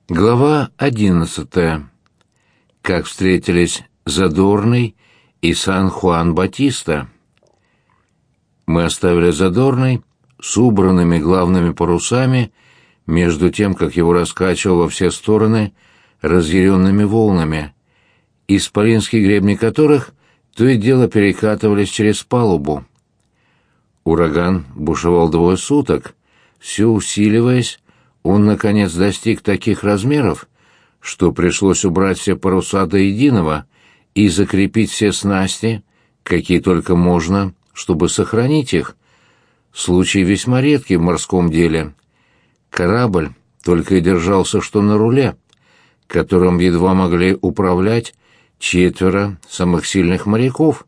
Глава 11. Как встретились Задорный и Сан-Хуан-Батиста. Мы оставили Задорный с убранными главными парусами, между тем, как его раскачивало во все стороны разъяренными волнами, исполинские гребни которых то и дело перекатывались через палубу. Ураган бушевал 2 суток, все усиливаясь. Он, наконец, достиг таких размеров, что пришлось убрать все паруса до единого и закрепить все снасти, какие только можно, чтобы сохранить их. Случай весьма редкий в морском деле. Корабль только и держался что на руле, которым едва могли управлять 4 самых сильных моряков.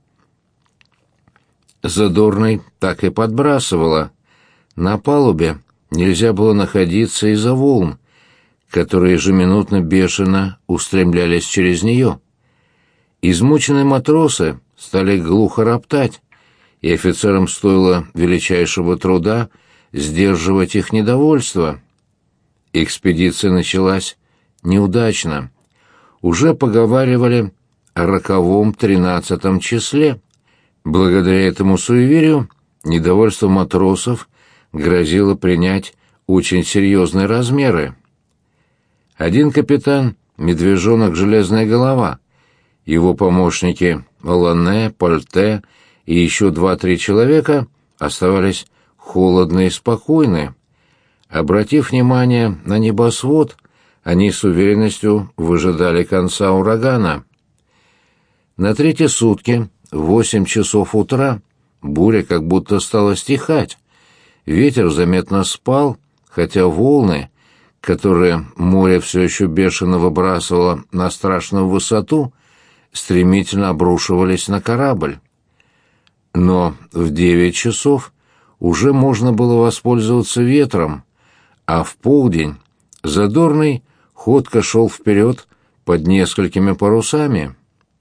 Задорный так и подбрасывало. На палубе нельзя было находиться из-за волн, которые ежеминутно бешено устремлялись через нее. Измученные матросы стали глухо роптать, и офицерам стоило величайшего труда сдерживать их недовольство. Экспедиция началась неудачно. Уже поговаривали о роковом 13 числе. Благодаря этому суеверию недовольство матросов грозило принять очень серьезные размеры. Один капитан, медвежонок Железная Голова, его помощники Ланне, Польте и еще 2-3 человека оставались холодны и спокойны. Обратив внимание на небосвод, они с уверенностью выжидали конца урагана. На 3-е сутки, в 8 часов утра, буря как будто стала стихать. Ветер заметно спал, хотя волны, которые море все еще бешено выбрасывало на страшную высоту, стремительно обрушивались на корабль. Но в 9 часов уже можно было воспользоваться ветром, а в полдень Задорный ходко шел вперед под несколькими парусами.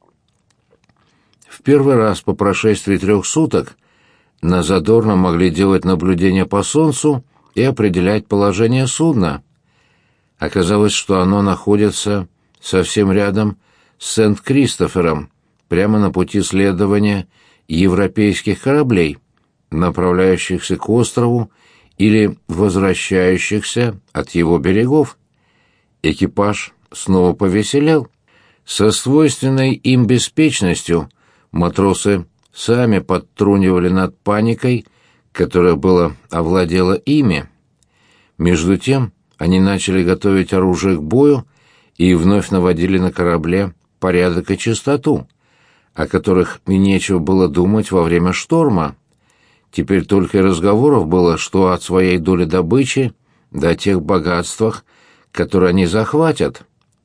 В первый раз по прошествии 3 суток на Задорном могли делать наблюдения по солнцу и определять положение судна. Оказалось, что оно находится совсем рядом с Сент-Кристофером, прямо на пути следования европейских кораблей, направляющихся к острову или возвращающихся от его берегов. Экипаж снова повеселел. Со свойственной им беспечностью матросы сами подтрунивали над паникой, которая была овладела ими. Между тем они начали готовить оружие к бою и вновь наводили на корабле порядок и чистоту, о которых и нечего было думать во время шторма. Теперь только и разговоров было, что от своей доли добычи до тех богатствах, которые они захватят.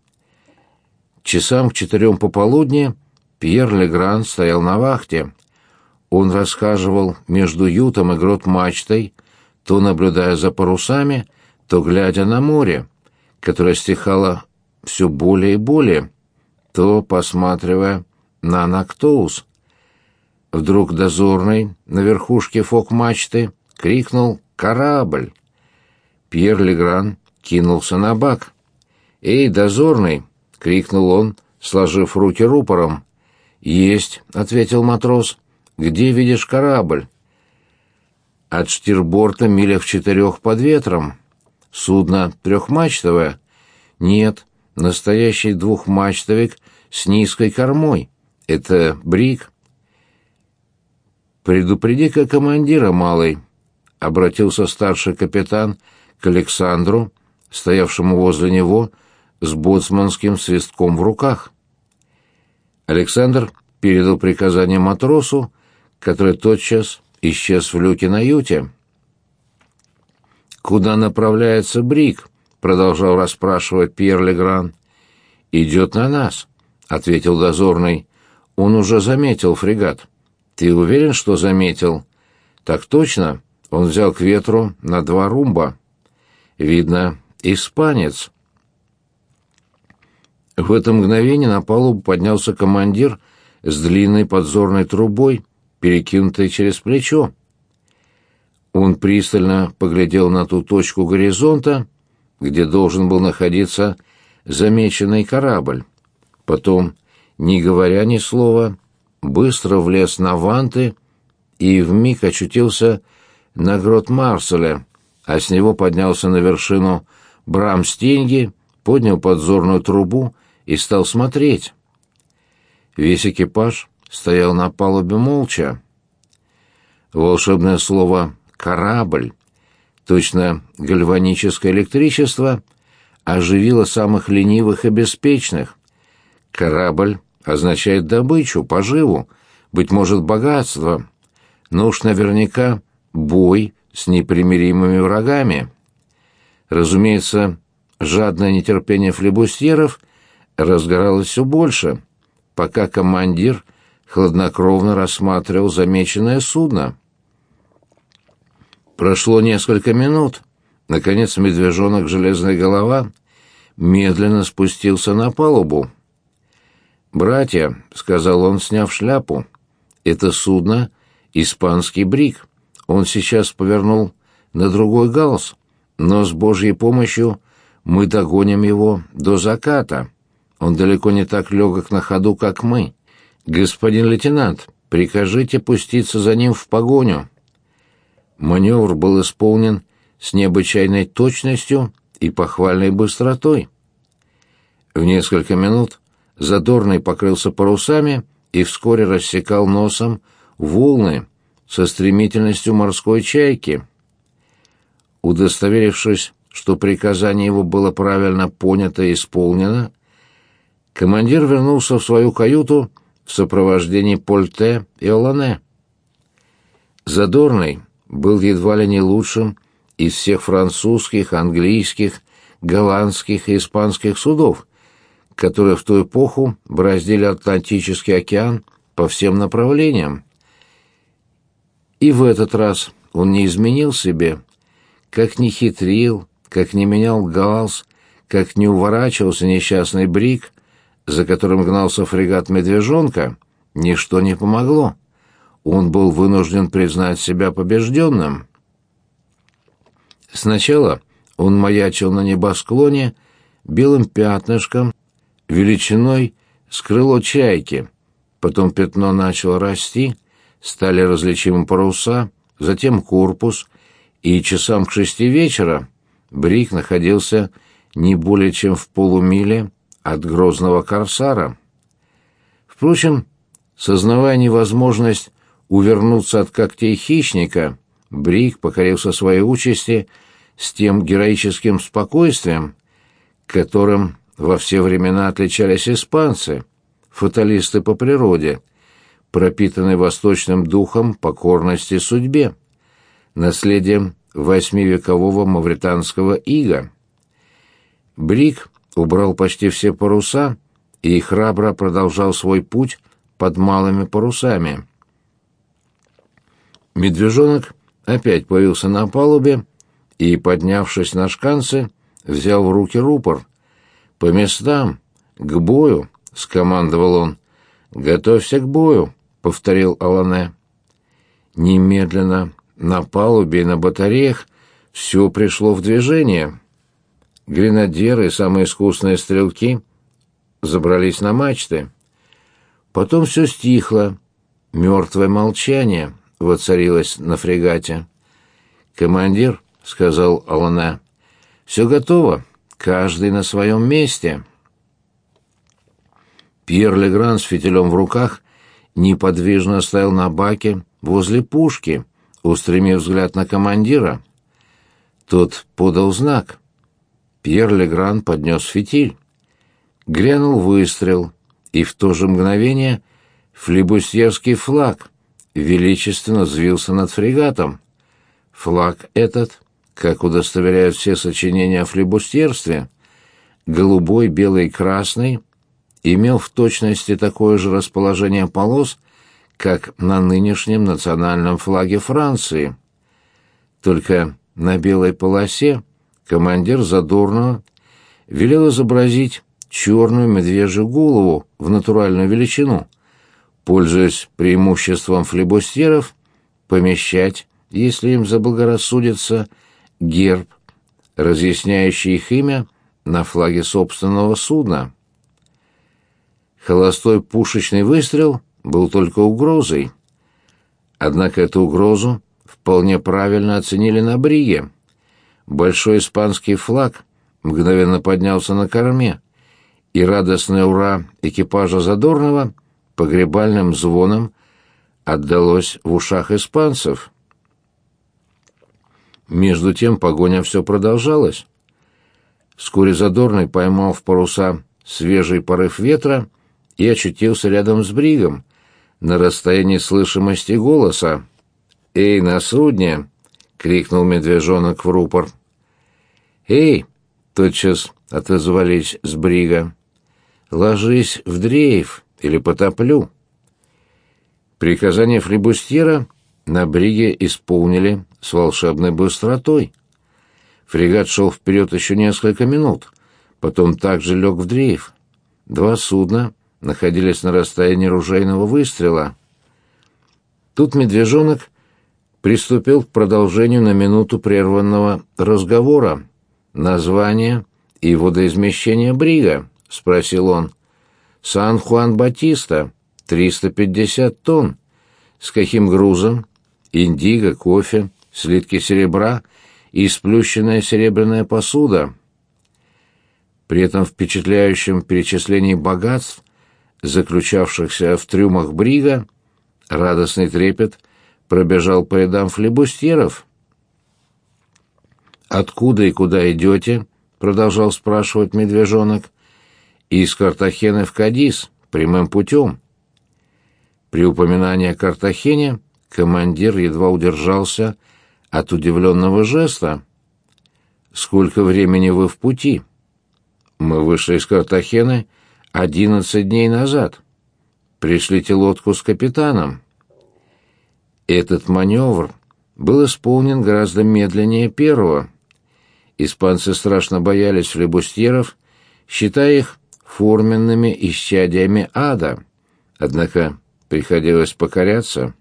Часам к 4 пополудни Пьер Легран стоял на вахте. Он расхаживал между ютом и грот-мачтой, то наблюдая за парусами, то глядя на море, которое стихало все более и более, то посматривая на Нактоус. Вдруг дозорный на верхушке фок-мачты крикнул «Корабль!». Пьер Легран кинулся на бак. «Эй, дозорный!» — крикнул он, сложив руки рупором. «Есть!» — ответил матрос. «Где видишь корабль?» «От штирборта милях в 4 под ветром. Судно 3-мачтовое?» «Нет, настоящий 2-мачтовик с низкой кормой. Это бриг». «Предупреди-ка командира, малый», — обратился старший капитан к Александру, стоявшему возле него с боцманским свистком в руках. Александр передал приказание матросу, который тотчас исчез в люке на юте. «Куда направляется бриг?» — продолжал расспрашивать Пьер Легран. «Идет на нас», — ответил дозорный. «Он уже заметил фрегат». «Ты уверен, что заметил?» «Так точно. Он взял к ветру на 2 румба». «Видно, испанец». В это мгновение на палубу поднялся командир с длинной подзорной трубой, перекинутой через плечо. Он пристально поглядел на ту точку горизонта, где должен был находиться замеченный корабль. Потом, не говоря ни слова, быстро влез на ванты и вмиг очутился на грот Марселя, а с него поднялся на вершину Брамстинги, поднял подзорную трубу и стал смотреть. Весь экипаж стоял на палубе молча. Волшебное слово «корабль», точно гальваническое электричество, оживило самых ленивых и беспечных. Корабль означает добычу, поживу, быть может, богатство, но уж наверняка бой с непримиримыми врагами. Разумеется, жадное нетерпение флебустьеров разгоралось все больше, пока командир хладнокровно рассматривал замеченное судно. Прошло несколько минут. Наконец медвежонок «Железная голова» медленно спустился на палубу. «Братья», — сказал он, сняв шляпу, — «это судно — испанский бриг. Он сейчас повернул на другой галс, но с Божьей помощью мы догоним его до заката. Он далеко не так легок на ходу, как мы. Господин лейтенант, прикажите пуститься за ним в погоню». Маневр был исполнен с необычайной точностью и похвальной быстротой. В несколько минут Задорный покрылся парусами и вскоре рассекал носом волны со стремительностью морской чайки. Удостоверившись, что приказание его было правильно понято и исполнено, командир вернулся в свою каюту в сопровождении Польте и Олане. Задорный был едва ли не лучшим из всех французских, английских, голландских и испанских судов, которые в ту эпоху бороздили Атлантический океан по всем направлениям. И в этот раз он не изменил себе, как ни хитрил, как не менял галс, как не уворачивался несчастный бриг, за которым гнался фрегат «Медвежонка», ничто не помогло. Он был вынужден признать себя побежденным. Сначала он маячил на небосклоне белым пятнышком, величиной с крыло чайки. Потом пятно начало расти, стали различимы паруса, затем корпус, и часам к 6 вечера бриг находился не более чем в полумиле от грозного корсара. Впрочем, сознавая невозможность увернуться от когтей хищника, бриг покорился своей участи с тем героическим спокойствием, которым во все времена отличались испанцы, фаталисты по природе, пропитанные восточным духом покорности судьбе, наследием восьмивекового мавританского ига. Бриг убрал почти все паруса и храбро продолжал свой путь под малыми парусами. Медвежонок опять появился на палубе и, поднявшись на шканцы, взял в руки рупор. «По местам! К бою!» — скомандовал он. «Готовься к бою!» — повторил Олане. Немедленно на палубе и на батареях все пришло в движение. Гренадеры и самые искусные стрелки забрались на мачты. Потом все стихло. Мертвое молчание воцарилось на фрегате. «Командир», — сказал Олане, — «все готово, каждый на своем месте». Пьер Легран с фитилем в руках неподвижно стоял на баке возле пушки, устремив взгляд на командира. Тот подал знак. Пьер Легран поднес фитиль. Грянул выстрел, и в то же мгновение флибустьерский флаг величественно взвился над фрегатом. Флаг этот, как удостоверяют все сочинения о флибустьерстве, голубой, белый и красный, имел в точности такое же расположение полос, как на нынешнем национальном флаге Франции. Только на белой полосе командир Задорного велел изобразить черную медвежью голову в натуральную величину, пользуясь преимуществом флибустьеров, помещать, если им заблагорассудится, герб разъясняющий их имя на флаге собственного судна. Холостой пушечный выстрел был только угрозой. Однако эту угрозу вполне правильно оценили на бриге. Большой испанский флаг мгновенно поднялся на корме, и радостное «ура» экипажа Задорнова погребальным звоном отдалось в ушах испанцев. Между тем погоня все продолжалась. Вскоре Задорный поймал в паруса свежий порыв ветра и очутился рядом с бригом, на расстоянии слышимости голоса. «Эй, на судне!» — крикнул медвежонок в рупор. «Эй!» — тотчас отозвались с брига. «Ложись в дрейф или потоплю». Приказание флибустьера на бриге исполнили с волшебной быстротой. Фрегат шел вперед еще несколько минут, потом также лег в дрейф. Два судна находились на расстоянии ружейного выстрела. Тут медвежонок приступил к продолжению на минуту прерванного разговора. «Название и водоизмещение брига?» — спросил он. «Сан-Хуан-Батиста, 350 тонн. С каким грузом?» «Индиго, кофе, слитки серебра и сплющенная серебряная посуда». При этом впечатляющем перечислении богатств, заключавшихся в трюмах брига, радостный трепет пробежал по рядам флибустьеров. «Откуда и куда идете?» — продолжал спрашивать медвежонок. «Из Картахены в Кадис, прямым путем». При упоминании о Картахене командир едва удержался от удивленного жеста. «Сколько времени вы в пути?» «Мы вышли из Картахены 11 дней назад. Пришлите лодку с капитаном». Этот маневр был исполнен гораздо медленнее первого. Испанцы страшно боялись флибустьеров, считая их форменными исчадиями ада. Однако приходилось покоряться.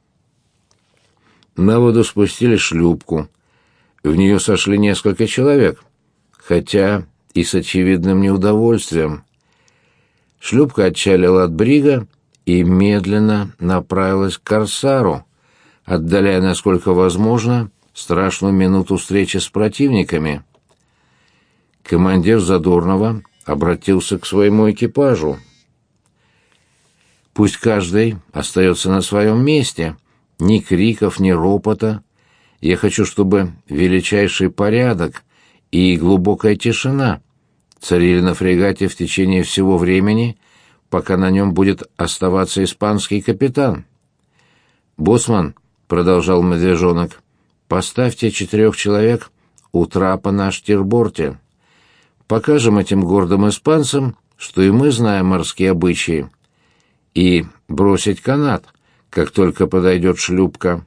На воду спустили шлюпку. В нее сошли несколько человек, хотя и с очевидным неудовольствием. Шлюпка отчалила от брига и медленно направилась к корсару, отдаляя, насколько возможно, страшную минуту встречи с противниками. Командир Задорнова обратился к своему экипажу. «Пусть каждый остается на своем месте, ни криков, ни ропота. Я хочу, чтобы величайший порядок и глубокая тишина царили на фрегате в течение всего времени, пока на нем будет оставаться испанский капитан». «Боцман», — продолжал медвежонок, — «поставьте 4 человек у трапа на штирборте. Покажем этим гордым испанцам, что и мы знаем морские обычаи. И бросить канат, как только подойдет шлюпка».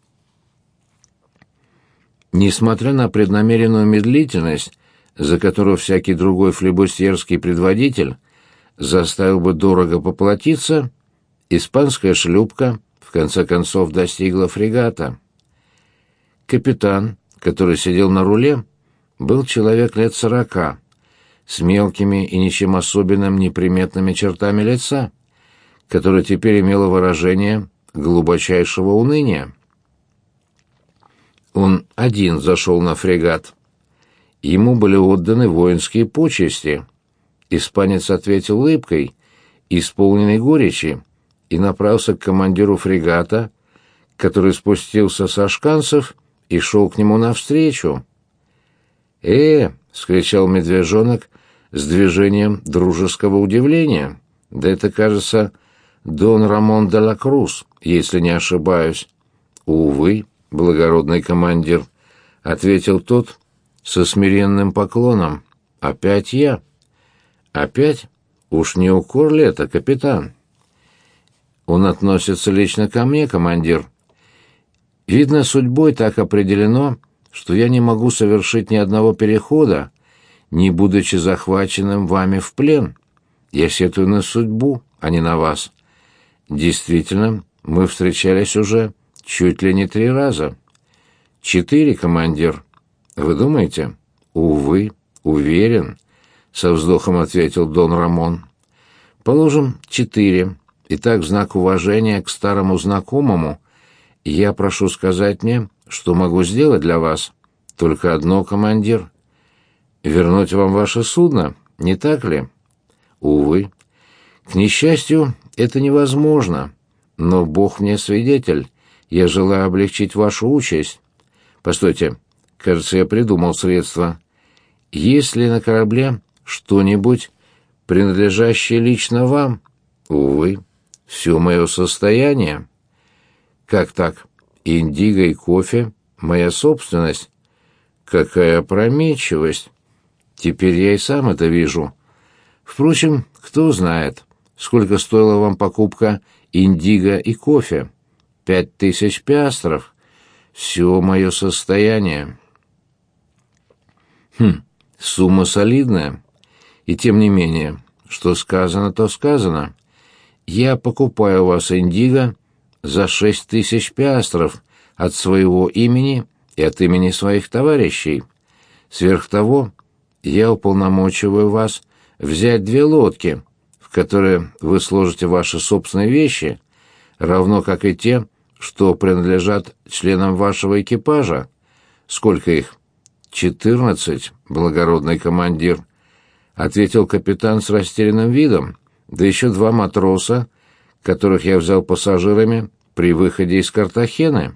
Несмотря на преднамеренную медлительность, за которую всякий другой флибустьерский предводитель заставил бы дорого поплатиться, испанская шлюпка в конце концов достигла фрегата. Капитан, который сидел на руле, был человек лет 40, с мелкими и ничем особенным неприметными чертами лица, которое теперь имело выражение глубочайшего уныния. Он один зашел на фрегат. Ему были отданы воинские почести. Испанец ответил улыбкой, исполненной горечи, и направился к командиру фрегата, который спустился со шканцев и шел к нему навстречу. — вскричал медвежонок с движением дружеского удивления. «Да это, кажется, Дон Рамон де ла Круз, если не ошибаюсь». «Увы, благородный командир», — ответил тот со смиренным поклоном. «Опять я». «Опять? Уж не укор ли это, капитан?» «Он относится лично ко мне, командир. Видно, судьбой так определено, что я не могу совершить ни одного перехода, не будучи захваченным вами в плен. Я сетую на судьбу, а не на вас. Действительно, мы встречались уже чуть ли не 3 раза. 4, командир. Вы думаете? «Увы, уверен», — со вздохом ответил Дон Рамон. «Положим, 4. Итак, в знак уважения к старому знакомому я прошу сказать мне, что могу сделать для вас. Только одно, командир. Вернуть вам ваше судно, не так ли? Увы. К несчастью, это невозможно. Но Бог мне свидетель. Я желаю облегчить вашу участь. Постойте, кажется, я придумал средство. Есть ли на корабле что-нибудь, принадлежащее лично вам? Увы, все мое состояние. Как так? Индиго и кофе — моя собственность. Какая опрометчивость! Теперь я и сам это вижу. Впрочем, кто знает, сколько стоила вам покупка индиго и кофе? 5000 пиастров. Все мое состояние. Сумма солидная. И тем не менее, что сказано, то сказано. Я покупаю у вас индиго за 6000 пиастров от своего имени и от имени своих товарищей. Сверх того, я уполномочиваю вас взять 2 лодки, в которые вы сложите ваши собственные вещи, равно как и те, что принадлежат членам вашего экипажа. Сколько их? 14, благородный командир, — ответил капитан с растерянным видом, да еще 2 матроса, которых я взял пассажирами при выходе из Картахены.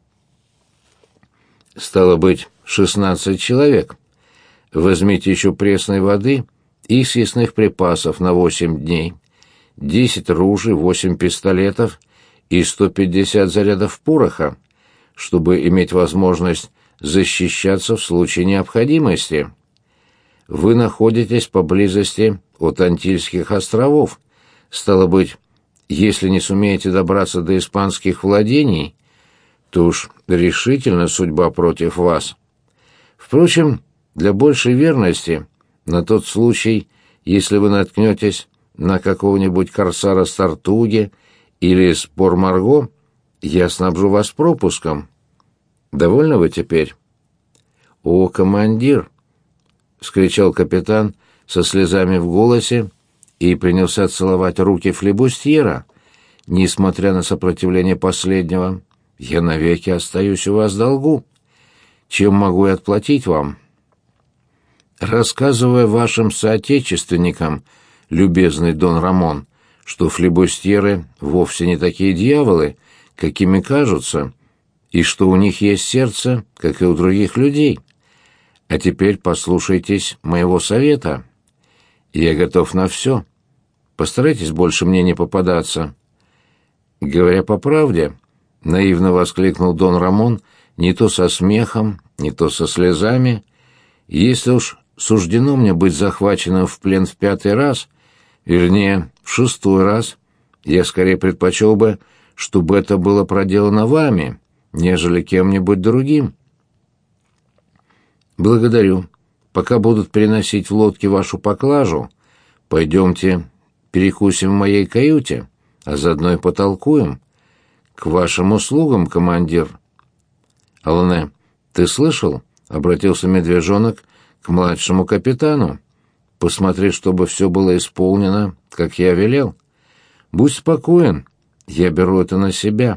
Стало быть, 16 человек. Возьмите еще пресной воды и съестных припасов на 8 дней, 10 ружей, 8 пистолетов и 150 зарядов пороха, чтобы иметь возможность защищаться в случае необходимости. Вы находитесь поблизости от Антильских островов. Стало быть, если не сумеете добраться до испанских владений, то уж решительно судьба против вас. Впрочем, для большей верности, на тот случай, если вы наткнетесь на какого-нибудь корсара с Тартуги или с Пор-Марго, я снабжу вас пропуском. Довольны вы теперь? — О, командир! — вскричал капитан со слезами в голосе и принялся целовать руки флибустьера. Несмотря на сопротивление последнего, я навеки остаюсь у вас в долгу. Чем могу я отплатить вам? Рассказывая вашим соотечественникам, любезный Дон Рамон, что флибустьеры вовсе не такие дьяволы, какими кажутся, и что у них есть сердце, как и у других людей. А теперь послушайтесь моего совета. Я готов на все. Постарайтесь больше мне не попадаться. Говоря по правде, наивно воскликнул Дон Рамон, не то со смехом, не то со слезами, если уж суждено мне быть захваченным в плен в 5-й раз, вернее, в 6-й раз, я скорее предпочел бы, чтобы это было проделано вами, нежели кем-нибудь другим. Благодарю. Пока будут переносить в лодке вашу поклажу, пойдемте перекусим в моей каюте, а заодно и потолкуем. К вашим услугам, командир. Алане, ты слышал? — обратился медвежонок к младшему капитану. Посмотри, чтобы все было исполнено, как я велел. Будь спокоен, я беру это на себя.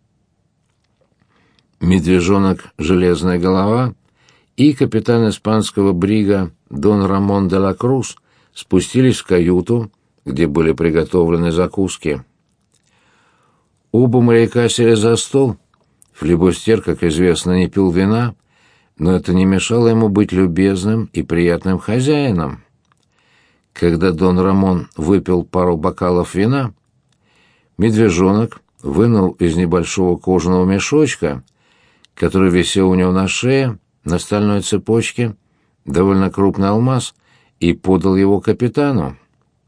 Медвежонок «Железная голова» и капитан испанского брига Дон Рамон де ла Крус спустились в каюту, где были приготовлены закуски. Оба моряка сели за стол. Флибустьер, как известно, не пил вина, но это не мешало ему быть любезным и приятным хозяином. Когда Дон Рамон выпил пару бокалов вина, медвежонок вынул из небольшого кожаного мешочка, который висел у него на шее, на стальной цепочке, довольно крупный алмаз, и подал его капитану.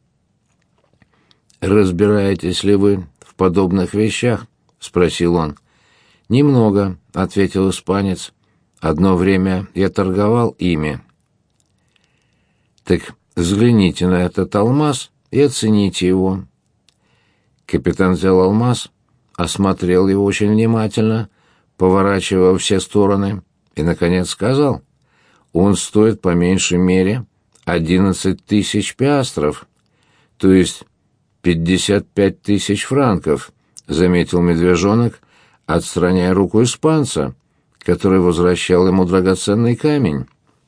«Разбираетесь ли вы в подобных вещах?» — спросил он. «Немного», — ответил испанец. «Одно время я торговал ими». «Так взгляните на этот алмаз и оцените его». Капитан взял алмаз, осмотрел его очень внимательно, поворачивая во все стороны, и, наконец, сказал: Он стоит по меньшей мере 11 тысяч пиастров, то есть 55 тысяч франков, заметил медвежонок, отстраняя руку испанца, который возвращал ему драгоценный камень.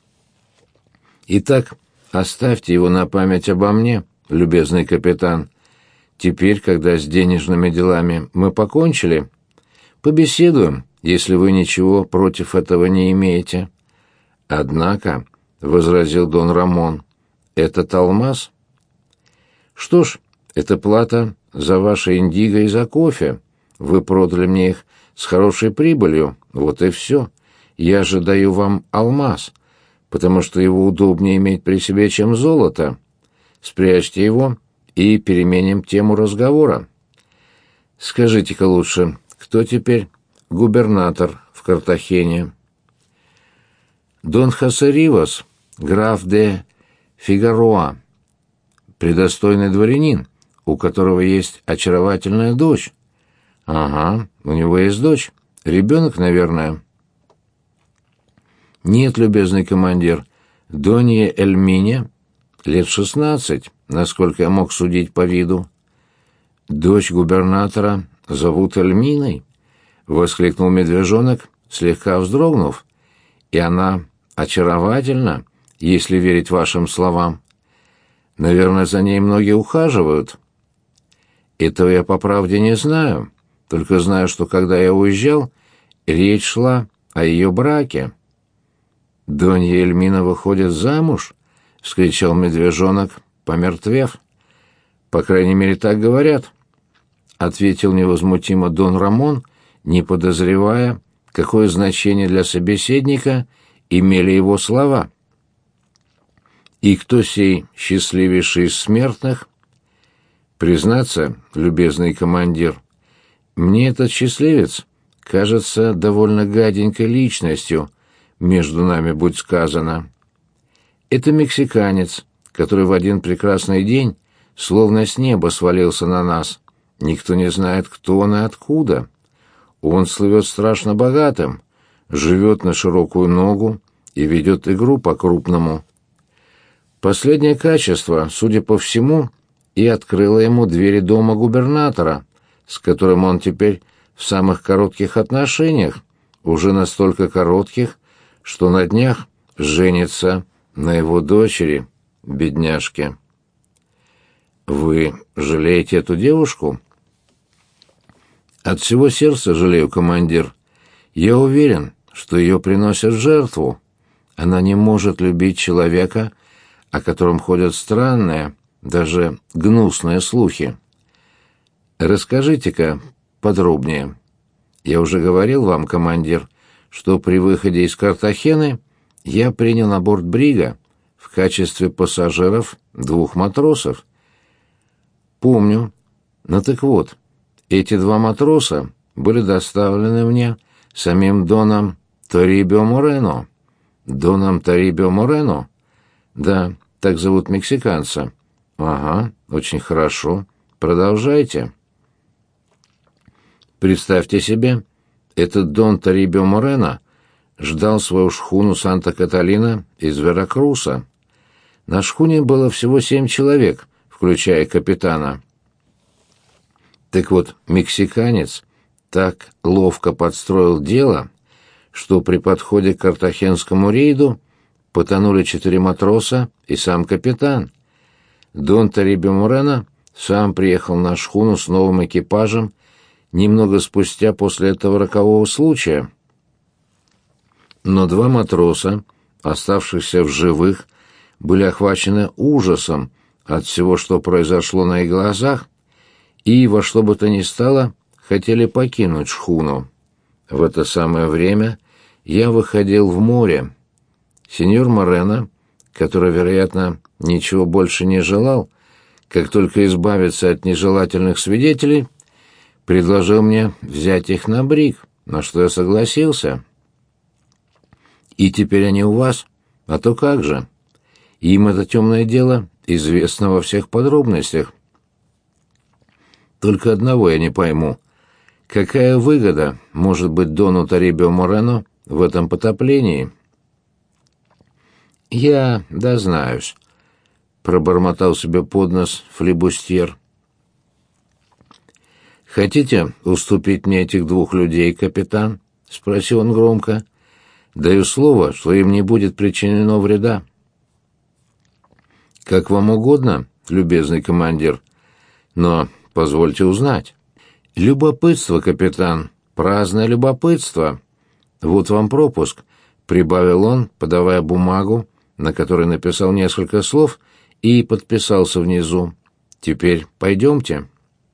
Итак, оставьте его на память обо мне, любезный капитан. Теперь, когда с денежными делами мы покончили, побеседуем, если вы ничего против этого не имеете. Однако, — возразил Дон Рамон, — этот алмаз. Что ж, это плата за ваши индиго и за кофе. Вы продали мне их с хорошей прибылью, вот и все. Я же даю вам алмаз, потому что его удобнее иметь при себе, чем золото. Спрячьте его и переменим тему разговора. Скажите-ка лучше, кто теперь губернатор в Картахене? Дон Хосе Ривас, граф де Фигароа, предостойный дворянин, у которого есть очаровательная дочь. Ага, у него есть дочь. Ребенок, наверное. Нет, любезный командир, Донье Эльмине лет 16, насколько я мог судить по виду. Дочь губернатора зовут Эльминой, воскликнул медвежонок, слегка вздрогнув. И она очаровательна, если верить вашим словам. Наверное, за ней многие ухаживают. Этого я по правде не знаю, только знаю, что когда я уезжал, речь шла о ее браке. «Донья Эльмина выходит замуж?» — вскричал медвежонок, помертвев. «По крайней мере, так говорят», — ответил невозмутимо Дон Рамон, не подозревая, какое значение для собеседника имели его слова. «И кто сей счастливейший из смертных?» «Признаться, любезный командир, мне этот счастливец кажется довольно гаденькой личностью, между нами будь сказано. Это мексиканец, который в один прекрасный день словно с неба свалился на нас. Никто не знает, кто он и откуда. Он слывет страшно богатым, живет на широкую ногу и ведет игру по-крупному. Последнее качество, судя по всему, и открыло ему двери дома губернатора, с которым он теперь в самых коротких отношениях, уже настолько коротких, что на днях женится на его дочери, бедняжке. Вы жалеете эту девушку? От всего сердца жалею, командир. Я уверен, что ее приносят в жертву. Она не может любить человека, о котором ходят странные, даже гнусные слухи. Расскажите-ка подробнее. Я уже говорил вам, командир, что при выходе из Картахены я принял на борт брига в качестве пассажиров 2 матросов. Помню. Ну так вот, эти 2 матроса были доставлены мне самим Доном Торибио Морено. Доном Торибио Морено? Да, так зовут мексиканца. Ага, очень хорошо. Продолжайте. Представьте себе, этот Дон Торибио Морено ждал свою шхуну Санта-Каталина из Веракруса. На шхуне было всего 7 человек, включая капитана. Так вот, мексиканец так ловко подстроил дело, что при подходе к картахенскому рейду потонули 4 матроса и сам капитан. Дон Торибио Морено сам приехал на шхуну с новым экипажем немного спустя после этого рокового случая. Но 2 матроса, оставшихся в живых, были охвачены ужасом от всего, что произошло на их глазах, и во что бы то ни стало хотели покинуть шхуну. В это самое время я выходил в море. Сеньор Морено, который, вероятно, ничего больше не желал, как только избавиться от нежелательных свидетелей, предложил мне взять их на бриг, на что я согласился. И теперь они у вас? А то как же? Им это темное дело известно во всех подробностях. Только одного я не пойму. Какая выгода может быть Дону Торибио Морено в этом потоплении? «Я дознаюсь», — пробормотал себе под нос флибустьер. «Хотите уступить мне этих двух людей, капитан?» — спросил он громко. «Даю слово, что им не будет причинено вреда». «Как вам угодно, любезный командир, но позвольте узнать». «Любопытство, капитан, праздное любопытство. Вот вам пропуск», — прибавил он, подавая бумагу, на которой написал несколько слов и подписался внизу. «Теперь пойдемте».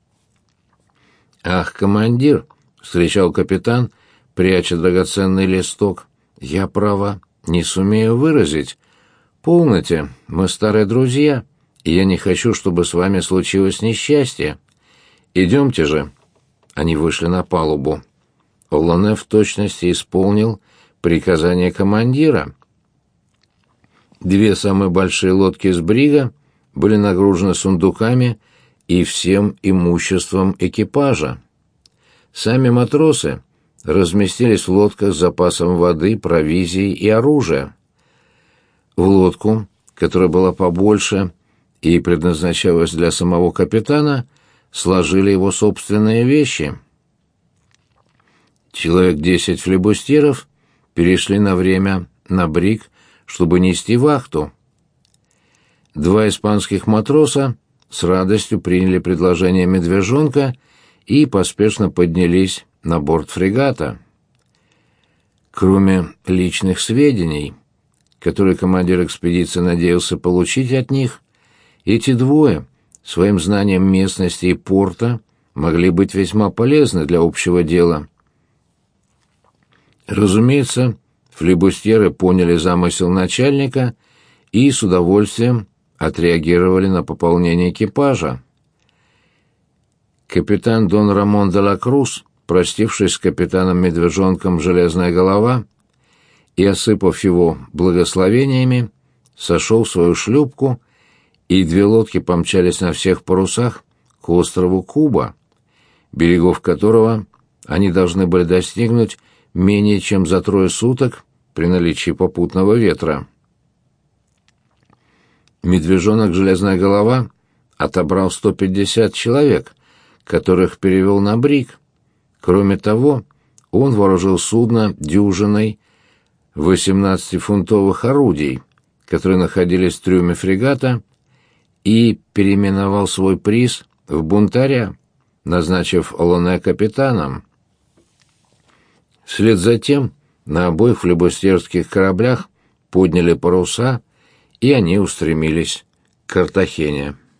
«Ах, командир!» — встречал капитан, пряча драгоценный листок. «Я, право, не сумею выразить. Полноте, мы старые друзья, и я не хочу, чтобы с вами случилось несчастье. Идемте же». Они вышли на палубу. Олоне в точности исполнил приказание командира. Две самые большие лодки с брига были нагружены сундуками и всем имуществом экипажа. Сами матросы разместились в лодках с запасом воды, провизии и оружия. В лодку, которая была побольше и предназначалась для самого капитана, сложили его собственные вещи. Человек 10 флибустьеров перешли на время на бриг, чтобы нести вахту. Два испанских матроса с радостью приняли предложение медвежонка и поспешно поднялись на борт фрегата. Кроме личных сведений, которые командир экспедиции надеялся получить от них, эти двое своим знанием местности и порта могли быть весьма полезны для общего дела. Разумеется, флибустьеры поняли замысел начальника и с удовольствием отреагировали на пополнение экипажа. Капитан Дон Рамон де ла Крус, простившись с капитаном Медвежонком «Железная голова» и осыпав его благословениями, сошел в свою шлюпку, и две лодки помчались на всех парусах к острову Куба, берегов которого они должны были достигнуть менее чем за 3 суток при наличии попутного ветра. Медвежонок «Железная голова» отобрал 150 человек, которых перевел на бриг. Кроме того, он вооружил судно дюжиной 18-фунтовых орудий, которые находились в трюме фрегата, и переименовал свой приз в бунтаря, назначив Олоне капитаном. Вслед за тем на обоих флибустьерских кораблях подняли паруса, и они устремились к Картахене.